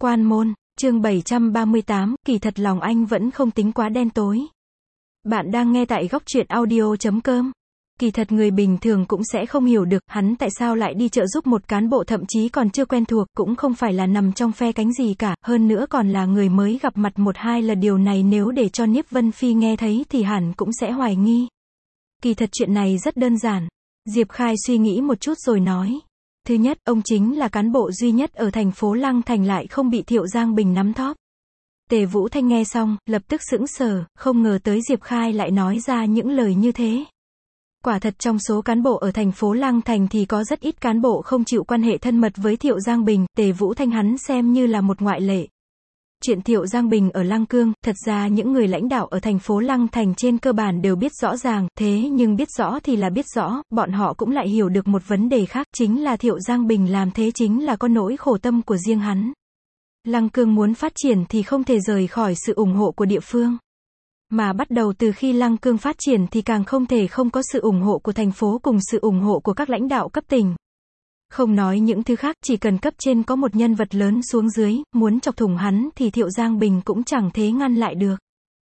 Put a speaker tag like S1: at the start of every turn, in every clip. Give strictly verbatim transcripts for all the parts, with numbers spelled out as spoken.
S1: Quan môn, chương bảy trăm ba mươi tám, kỳ thật lòng anh vẫn không tính quá đen tối. Bạn đang nghe tại góc truyện audio chấm com. Kỳ thật người bình thường cũng sẽ không hiểu được, hắn tại sao lại đi trợ giúp một cán bộ thậm chí còn chưa quen thuộc, cũng không phải là nằm trong phe cánh gì cả, hơn nữa còn là người mới gặp mặt một hai lần. Điều này nếu để cho Niếp Vân Phi nghe thấy thì hẳn cũng sẽ hoài nghi. Kỳ thật chuyện này rất đơn giản. Diệp Khai suy nghĩ một chút rồi nói. Thứ nhất, ông chính là cán bộ duy nhất ở thành phố Lăng Thành lại không bị Thiệu Giang Bình nắm thóp. Tề Vũ Thanh nghe xong, lập tức sững sờ, không ngờ tới Diệp Khai lại nói ra những lời như thế. Quả thật trong số cán bộ ở thành phố Lăng Thành thì có rất ít cán bộ không chịu quan hệ thân mật với Thiệu Giang Bình, Tề Vũ Thanh hắn xem như là một ngoại lệ. Chuyện Thiệu Giang Bình ở Lăng Cương, thật ra những người lãnh đạo ở thành phố Lăng Thành trên cơ bản đều biết rõ ràng, thế nhưng biết rõ thì là biết rõ, bọn họ cũng lại hiểu được một vấn đề khác, chính là Thiệu Giang Bình làm thế chính là có nỗi khổ tâm của riêng hắn. Lăng Cương muốn phát triển thì không thể rời khỏi sự ủng hộ của địa phương. Mà bắt đầu từ khi Lăng Cương phát triển thì càng không thể không có sự ủng hộ của thành phố cùng sự ủng hộ của các lãnh đạo cấp tỉnh. Không nói những thứ khác, chỉ cần cấp trên có một nhân vật lớn xuống dưới, muốn chọc thủng hắn thì Thiệu Giang Bình cũng chẳng thế ngăn lại được.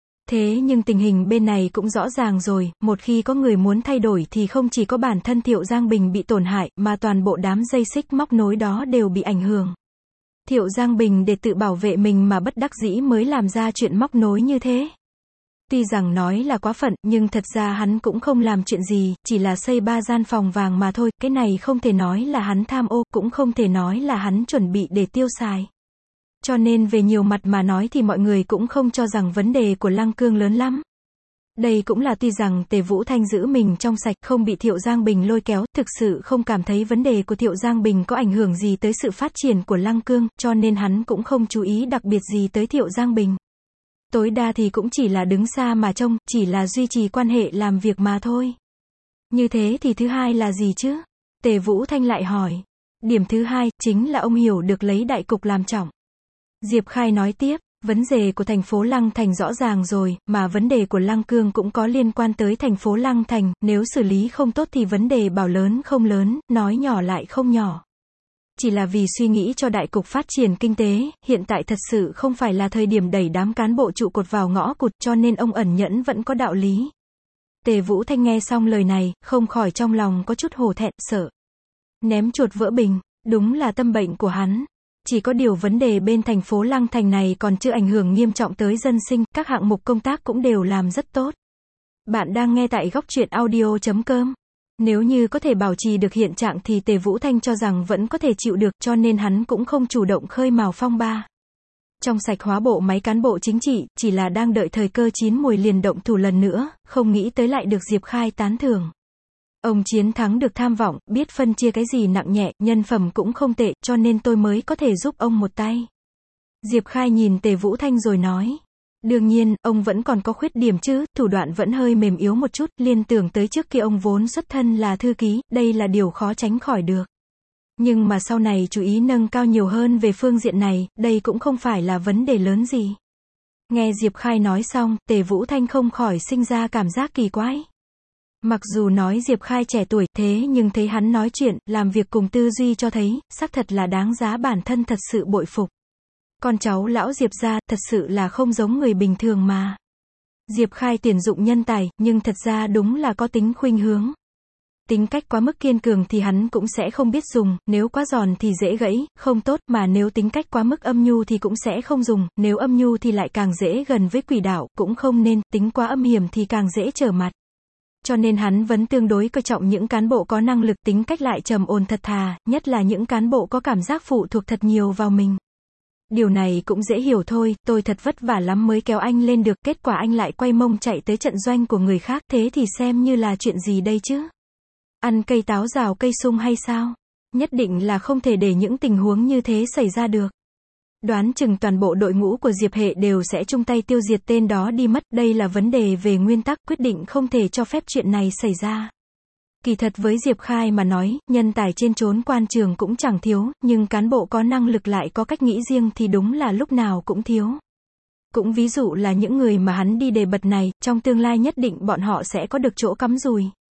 S1: Thế nhưng tình hình bên này cũng rõ ràng rồi, một khi có người muốn thay đổi thì không chỉ có bản thân Thiệu Giang Bình bị tổn hại, mà toàn bộ đám dây xích móc nối đó đều bị ảnh hưởng. Thiệu Giang Bình để tự bảo vệ mình mà bất đắc dĩ mới làm ra chuyện móc nối như thế. Tuy rằng nói là quá phận, nhưng thật ra hắn cũng không làm chuyện gì, chỉ là xây ba gian phòng vàng mà thôi, cái này không thể nói là hắn tham ô, cũng không thể nói là hắn chuẩn bị để tiêu xài. Cho nên về nhiều mặt mà nói thì mọi người cũng không cho rằng vấn đề của Lăng Cương lớn lắm. Đây cũng là tuy rằng Tề Vũ Thanh giữ mình trong sạch, không bị Thiệu Giang Bình lôi kéo, thực sự không cảm thấy vấn đề của Thiệu Giang Bình có ảnh hưởng gì tới sự phát triển của Lăng Cương, cho nên hắn cũng không chú ý đặc biệt gì tới Thiệu Giang Bình. Tối đa thì cũng chỉ là đứng xa mà trông, chỉ là duy trì quan hệ làm việc mà thôi. Như thế thì thứ hai là gì chứ? Tề Vũ Thanh lại hỏi. Điểm thứ hai, chính là ông hiểu được lấy đại cục làm trọng. Diệp Khai nói tiếp, vấn đề của thành phố Lăng Thành rõ ràng rồi, mà vấn đề của Lăng Cương cũng có liên quan tới thành phố Lăng Thành, nếu xử lý không tốt thì vấn đề bảo lớn không lớn, nói nhỏ lại không nhỏ. Chỉ là vì suy nghĩ cho đại cục phát triển kinh tế, hiện tại thật sự không phải là thời điểm đẩy đám cán bộ trụ cột vào ngõ cụt, cho nên ông ẩn nhẫn vẫn có đạo lý. Tề Vũ Thanh nghe xong lời này, không khỏi trong lòng có chút hổ thẹn, sợ. Ném chuột vỡ bình, đúng là tâm bệnh của hắn. Chỉ có điều vấn đề bên thành phố Lăng Thành này còn chưa ảnh hưởng nghiêm trọng tới dân sinh, các hạng mục công tác cũng đều làm rất tốt. Bạn đang nghe tại góc truyện audio chấm com. Nếu như có thể bảo trì được hiện trạng thì Tề Vũ Thanh cho rằng vẫn có thể chịu được, cho nên hắn cũng không chủ động khơi mào phong ba. Trong sạch hóa bộ máy cán bộ chính trị, chỉ là đang đợi thời cơ chín mùi liền động thủ lần nữa, không nghĩ tới lại được Diệp Khai tán thưởng. Ông chiến thắng được tham vọng, biết phân chia cái gì nặng nhẹ, nhân phẩm cũng không tệ, cho nên tôi mới có thể giúp ông một tay. Diệp Khai nhìn Tề Vũ Thanh rồi nói. Đương nhiên, ông vẫn còn có khuyết điểm chứ, thủ đoạn vẫn hơi mềm yếu một chút, liên tưởng tới trước kia ông vốn xuất thân là thư ký, đây là điều khó tránh khỏi được. Nhưng mà sau này chú ý nâng cao nhiều hơn về phương diện này, đây cũng không phải là vấn đề lớn gì. Nghe Diệp Khai nói xong, Tề Vũ Thanh không khỏi sinh ra cảm giác kỳ quái. Mặc dù nói Diệp Khai trẻ tuổi, thế nhưng thấy hắn nói chuyện, làm việc cùng tư duy cho thấy, xác thật là đáng giá bản thân thật sự bội phục. Con cháu lão Diệp gia, thật sự là không giống người bình thường mà. Diệp Khai tuyển dụng nhân tài, nhưng thật ra đúng là có tính khuynh hướng. Tính cách quá mức kiên cường thì hắn cũng sẽ không biết dùng, nếu quá giòn thì dễ gãy, không tốt, mà nếu tính cách quá mức âm nhu thì cũng sẽ không dùng, nếu âm nhu thì lại càng dễ gần với quỷ đạo, cũng không nên, tính quá âm hiểm thì càng dễ trở mặt. Cho nên hắn vẫn tương đối coi trọng những cán bộ có năng lực, tính cách lại trầm ổn thật thà, nhất là những cán bộ có cảm giác phụ thuộc thật nhiều vào mình. Điều này cũng dễ hiểu thôi, tôi thật vất vả lắm mới kéo anh lên được, kết quả anh lại quay mông chạy tới trận doanh của người khác, thế thì xem như là chuyện gì đây chứ? Ăn cây táo rào cây sung hay sao? Nhất định là không thể để những tình huống như thế xảy ra được. Đoán chừng toàn bộ đội ngũ của Diệp Hệ đều sẽ chung tay tiêu diệt tên đó đi mất, đây là vấn đề về nguyên tắc, quyết định không thể cho phép chuyện này xảy ra. Kỳ thật với Diệp Khai mà nói, nhân tài trên chốn quan trường cũng chẳng thiếu, nhưng cán bộ có năng lực lại có cách nghĩ riêng thì đúng là lúc nào cũng thiếu. Cũng ví dụ là những người mà hắn đi đề bật này, trong tương lai nhất định bọn họ sẽ có được chỗ cắm dùi.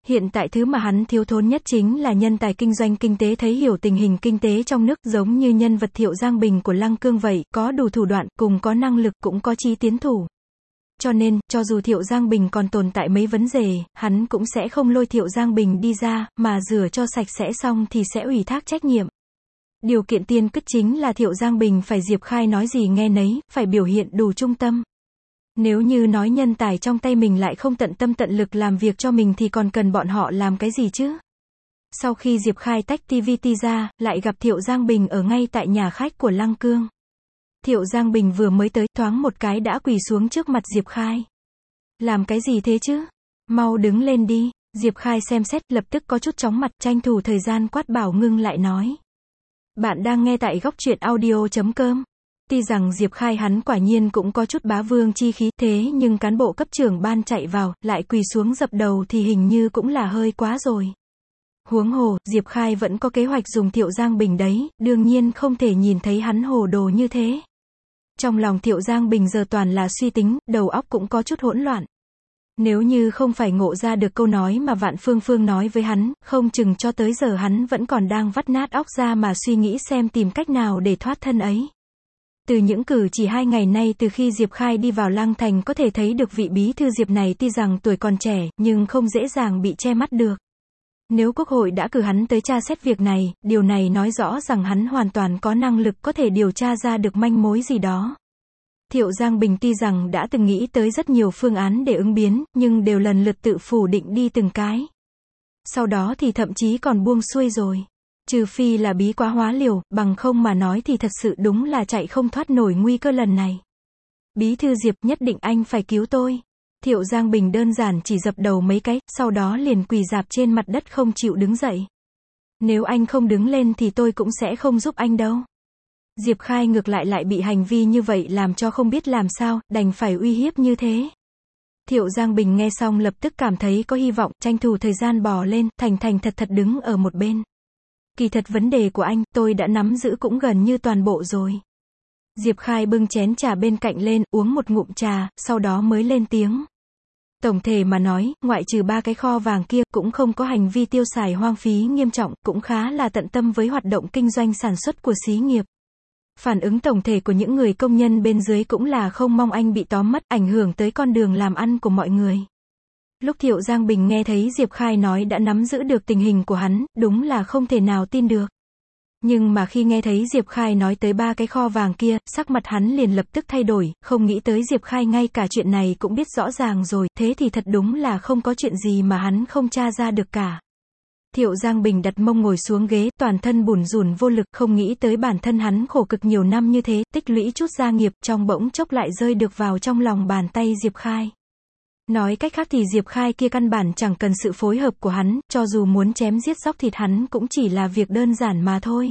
S1: Hiện tại thứ mà hắn thiếu thốn nhất chính là nhân tài kinh doanh kinh tế thấy hiểu tình hình kinh tế trong nước, giống như nhân vật Thiệu Giang Bình của Lăng Cương vậy, có đủ thủ đoạn, cùng có năng lực, cũng có chí tiến thủ. Cho nên, cho dù Thiệu Giang Bình còn tồn tại mấy vấn đề, hắn cũng sẽ không lôi Thiệu Giang Bình đi ra, mà rửa cho sạch sẽ xong thì sẽ ủy thác trách nhiệm. Điều kiện tiên quyết chính là Thiệu Giang Bình phải Diệp Khai nói gì nghe nấy, phải biểu hiện đủ trung tâm. Nếu như nói nhân tài trong tay mình lại không tận tâm tận lực làm việc cho mình thì còn cần bọn họ làm cái gì chứ? Sau khi Diệp Khai tách ti vi ti ra, lại gặp Thiệu Giang Bình ở ngay tại nhà khách của Lăng Cương. Thiệu Giang Bình vừa mới tới, thoáng một cái đã quỳ xuống trước mặt Diệp Khai. Làm cái gì thế chứ? Mau đứng lên đi. Diệp Khai xem xét, lập tức có chút chóng mặt, tranh thủ thời gian quát bảo ngưng lại nói. Bạn đang nghe tại góc truyện audio chấm com. Tuy rằng Diệp Khai hắn quả nhiên cũng có chút bá vương chi khí, thế nhưng cán bộ cấp trưởng ban chạy vào, lại quỳ xuống dập đầu thì hình như cũng là hơi quá rồi. Huống hồ, Diệp Khai vẫn có kế hoạch dùng Thiệu Giang Bình đấy, đương nhiên không thể nhìn thấy hắn hồ đồ như thế. Trong lòng Thiệu Giang Bình giờ toàn là suy tính, đầu óc cũng có chút hỗn loạn. Nếu như không phải ngộ ra được câu nói mà Vạn Phương Phương nói với hắn, không chừng cho tới giờ hắn vẫn còn đang vắt nát óc ra mà suy nghĩ xem tìm cách nào để thoát thân ấy. Từ những cử chỉ hai ngày nay từ khi Diệp Khai đi vào Lăng Thành có thể thấy được vị bí thư Diệp này tuy rằng tuổi còn trẻ, nhưng không dễ dàng bị che mắt được. Nếu Quốc hội đã cử hắn tới tra xét việc này, điều này nói rõ rằng hắn hoàn toàn có năng lực có thể điều tra ra được manh mối gì đó. Thiệu Giang Bình tuy rằng đã từng nghĩ tới rất nhiều phương án để ứng biến, nhưng đều lần lượt tự phủ định đi từng cái. Sau đó thì thậm chí còn buông xuôi rồi. Trừ phi là bí quá hóa liều, bằng không mà nói thì thật sự đúng là chạy không thoát nổi nguy cơ lần này. Bí thư Diệp, nhất định anh phải cứu tôi. Thiệu Giang Bình đơn giản chỉ dập đầu mấy cái, sau đó liền quỳ rạp trên mặt đất không chịu đứng dậy. Nếu anh không đứng lên thì tôi cũng sẽ không giúp anh đâu. Diệp Khai ngược lại lại bị hành vi như vậy làm cho không biết làm sao, đành phải uy hiếp như thế. Thiệu Giang Bình nghe xong lập tức cảm thấy có hy vọng, tranh thủ thời gian bò lên, thành thành thật thật đứng ở một bên. Kỳ thật vấn đề của anh, tôi đã nắm giữ cũng gần như toàn bộ rồi. Diệp Khai bưng chén trà bên cạnh lên, uống một ngụm trà, sau đó mới lên tiếng. Tổng thể mà nói, ngoại trừ ba cái kho vàng kia, cũng không có hành vi tiêu xài hoang phí nghiêm trọng, cũng khá là tận tâm với hoạt động kinh doanh sản xuất của xí nghiệp. Phản ứng tổng thể của những người công nhân bên dưới cũng là không mong anh bị tóm mất, ảnh hưởng tới con đường làm ăn của mọi người. Lúc Thiệu Giang Bình nghe thấy Diệp Khai nói đã nắm giữ được tình hình của hắn, đúng là không thể nào tin được. Nhưng mà khi nghe thấy Diệp Khai nói tới ba cái kho vàng kia, sắc mặt hắn liền lập tức thay đổi, không nghĩ tới Diệp Khai ngay cả chuyện này cũng biết rõ ràng rồi, thế thì thật đúng là không có chuyện gì mà hắn không tra ra được cả. Thiệu Giang Bình đặt mông ngồi xuống ghế, toàn thân bủn rủn vô lực, không nghĩ tới bản thân hắn khổ cực nhiều năm như thế, tích lũy chút gia nghiệp, trong bỗng chốc lại rơi được vào trong lòng bàn tay Diệp Khai. Nói cách khác thì Diệp Khai kia căn bản chẳng cần sự phối hợp của hắn, cho dù muốn chém giết dóc thịt hắn cũng chỉ là việc đơn giản mà thôi.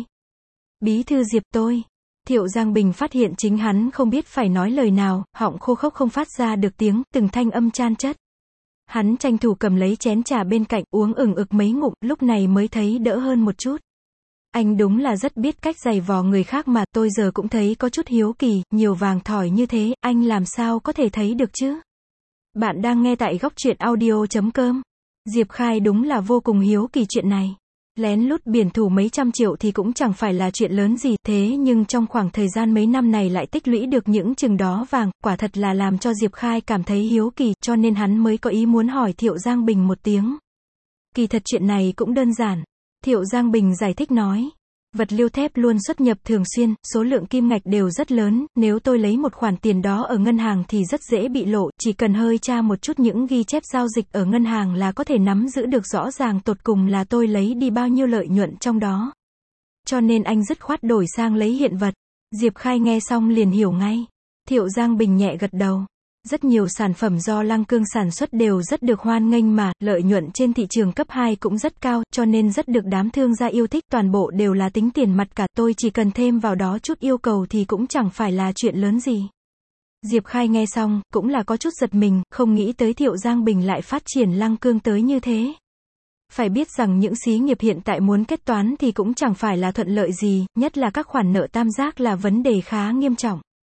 S1: Bí thư Diệp tôi. Thiệu Giang Bình phát hiện chính hắn không biết phải nói lời nào, họng khô khốc không phát ra được tiếng, từng thanh âm chan chất. Hắn tranh thủ cầm lấy chén trà bên cạnh, uống ửng ực mấy ngụm, lúc này mới thấy đỡ hơn một chút. Anh đúng là rất biết cách giày vò người khác mà, tôi giờ cũng thấy có chút hiếu kỳ, nhiều vàng thỏi như thế, anh làm sao có thể thấy được chứ? Bạn đang nghe tại góc truyện audio chấm com. Diệp Khai đúng là vô cùng hiếu kỳ chuyện này. Lén lút biển thủ mấy trăm triệu thì cũng chẳng phải là chuyện lớn gì, thế nhưng trong khoảng thời gian mấy năm này lại tích lũy được những chừng đó vàng, quả thật là làm cho Diệp Khai cảm thấy hiếu kỳ, cho nên hắn mới có ý muốn hỏi Thiệu Giang Bình một tiếng. Kỳ thật chuyện này cũng đơn giản. Thiệu Giang Bình giải thích nói. Vật liêu thép luôn xuất nhập thường xuyên, số lượng kim ngạch đều rất lớn, nếu tôi lấy một khoản tiền đó ở ngân hàng thì rất dễ bị lộ, chỉ cần hơi tra một chút những ghi chép giao dịch ở ngân hàng là có thể nắm giữ được rõ ràng tột cùng là tôi lấy đi bao nhiêu lợi nhuận trong đó. Cho nên anh dứt khoát đổi sang lấy hiện vật. Diệp Khai nghe xong liền hiểu ngay. Thiệu Giang Bình nhẹ gật đầu. Rất nhiều sản phẩm do Lăng Cương sản xuất đều rất được hoan nghênh mà, lợi nhuận trên thị trường cấp hai cũng rất cao, cho nên rất được đám thương gia yêu thích, toàn bộ đều là tính tiền mặt cả, tôi chỉ cần thêm vào đó chút yêu cầu thì cũng chẳng phải là chuyện lớn gì. Diệp Khai nghe xong, cũng là có chút giật mình, không nghĩ tới Thiệu Giang Bình lại phát triển Lăng Cương tới như thế. Phải biết rằng những xí nghiệp hiện tại muốn kết toán thì cũng chẳng phải là thuận lợi gì, nhất là các khoản nợ tam giác là vấn đề khá nghiêm trọng.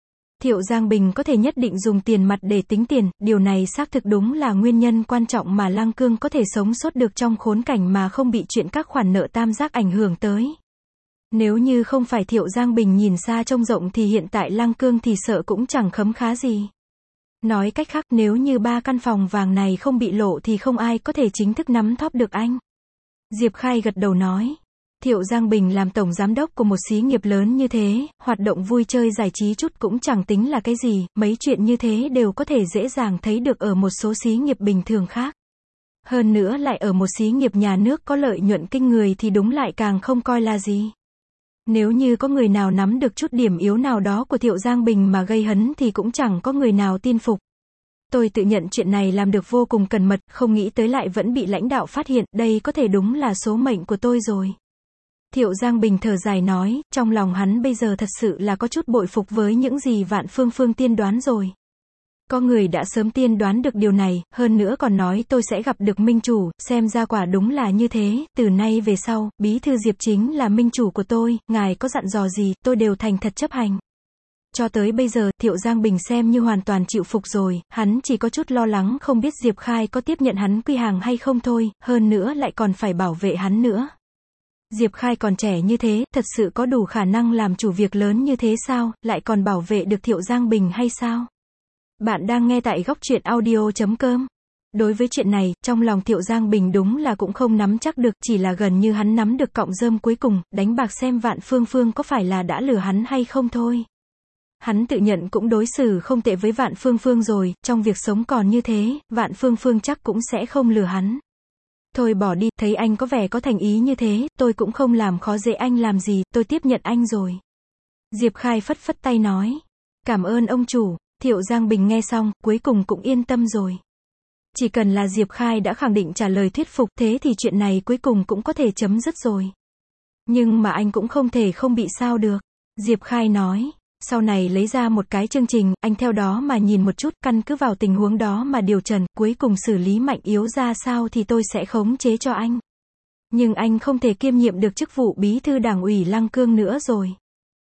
S1: Thiệu Giang Bình có thể nhất định dùng tiền mặt để tính tiền, điều này xác thực đúng là nguyên nhân quan trọng mà Lăng Cương có thể sống sót được trong khốn cảnh mà không bị chuyện các khoản nợ tam giác ảnh hưởng tới. Nếu như không phải Thiệu Giang Bình nhìn xa trông rộng thì hiện tại Lăng Cương thì sợ cũng chẳng khấm khá gì. Nói cách khác, nếu như ba căn phòng vàng này không bị lộ thì không ai có thể chính thức nắm thóp được anh. Diệp Khai gật đầu nói. Thiệu Giang Bình làm tổng giám đốc của một xí nghiệp lớn như thế, hoạt động vui chơi giải trí chút cũng chẳng tính là cái gì, mấy chuyện như thế đều có thể dễ dàng thấy được ở một số xí nghiệp bình thường khác. Hơn nữa lại ở một xí nghiệp nhà nước có lợi nhuận kinh người thì đúng lại càng không coi là gì. Nếu như có người nào nắm được chút điểm yếu nào đó của Thiệu Giang Bình mà gây hấn thì cũng chẳng có người nào tin phục. Tôi tự nhận chuyện này làm được vô cùng cẩn mật, không nghĩ tới lại vẫn bị lãnh đạo phát hiện, đây có thể đúng là số mệnh của tôi rồi. Thiệu Giang Bình thở dài nói, trong lòng hắn bây giờ thật sự là có chút bội phục với những gì Vạn Phương Phương tiên đoán rồi. Có người đã sớm tiên đoán được điều này, hơn nữa còn nói tôi sẽ gặp được minh chủ, xem ra quả đúng là như thế, từ nay về sau, bí thư Diệp chính là minh chủ của tôi, ngài có dặn dò gì, tôi đều thành thật chấp hành. Cho tới bây giờ, Thiệu Giang Bình xem như hoàn toàn chịu phục rồi, hắn chỉ có chút lo lắng không biết Diệp Khai có tiếp nhận hắn quy hàng hay không thôi, hơn nữa lại còn phải bảo vệ hắn nữa. Diệp Khai còn trẻ như thế, thật sự có đủ khả năng làm chủ việc lớn như thế sao, lại còn bảo vệ được Thiệu Giang Bình hay sao? Bạn đang nghe tại góc truyện audio chấm com. Đối với chuyện này, trong lòng Thiệu Giang Bình đúng là cũng không nắm chắc được, chỉ là gần như hắn nắm được cọng rơm cuối cùng, đánh bạc xem Vạn Phương Phương có phải là đã lừa hắn hay không thôi. Hắn tự nhận cũng đối xử không tệ với Vạn Phương Phương rồi, trong việc sống còn như thế, Vạn Phương Phương chắc cũng sẽ không lừa hắn. Thôi bỏ đi, thấy anh có vẻ có thành ý như thế, tôi cũng không làm khó dễ anh làm gì, tôi tiếp nhận anh rồi. Diệp Khai phất phất tay nói. Cảm ơn ông chủ. Thiệu Giang Bình nghe xong, cuối cùng cũng yên tâm rồi. Chỉ cần là Diệp Khai đã khẳng định trả lời thuyết phục, thế thì chuyện này cuối cùng cũng có thể chấm dứt rồi. Nhưng mà anh cũng không thể không bị sao được. Diệp Khai nói. Sau này lấy ra một cái chương trình, anh theo đó mà nhìn một chút, căn cứ vào tình huống đó mà điều trần, cuối cùng xử lý mạnh yếu ra sao thì tôi sẽ khống chế cho anh. Nhưng anh không thể kiêm nhiệm được chức vụ bí thư đảng ủy Lăng Cương nữa rồi.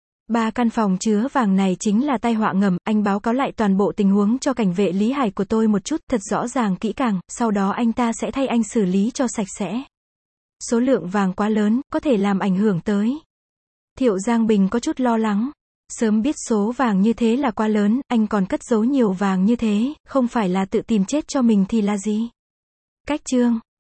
S1: Ba căn phòng chứa vàng này chính là tai họa ngầm, anh báo cáo lại toàn bộ tình huống cho cảnh vệ Lý Hải của tôi một chút, thật rõ ràng kỹ càng, sau đó anh ta sẽ thay anh xử lý cho sạch sẽ. Số lượng vàng quá lớn, có thể làm ảnh hưởng tới. Thiệu Giang Bình có chút lo lắng. Sớm biết số vàng như thế là quá lớn, anh còn cất giấu nhiều vàng như thế, không phải là tự tìm chết cho mình thì là gì? Cách chương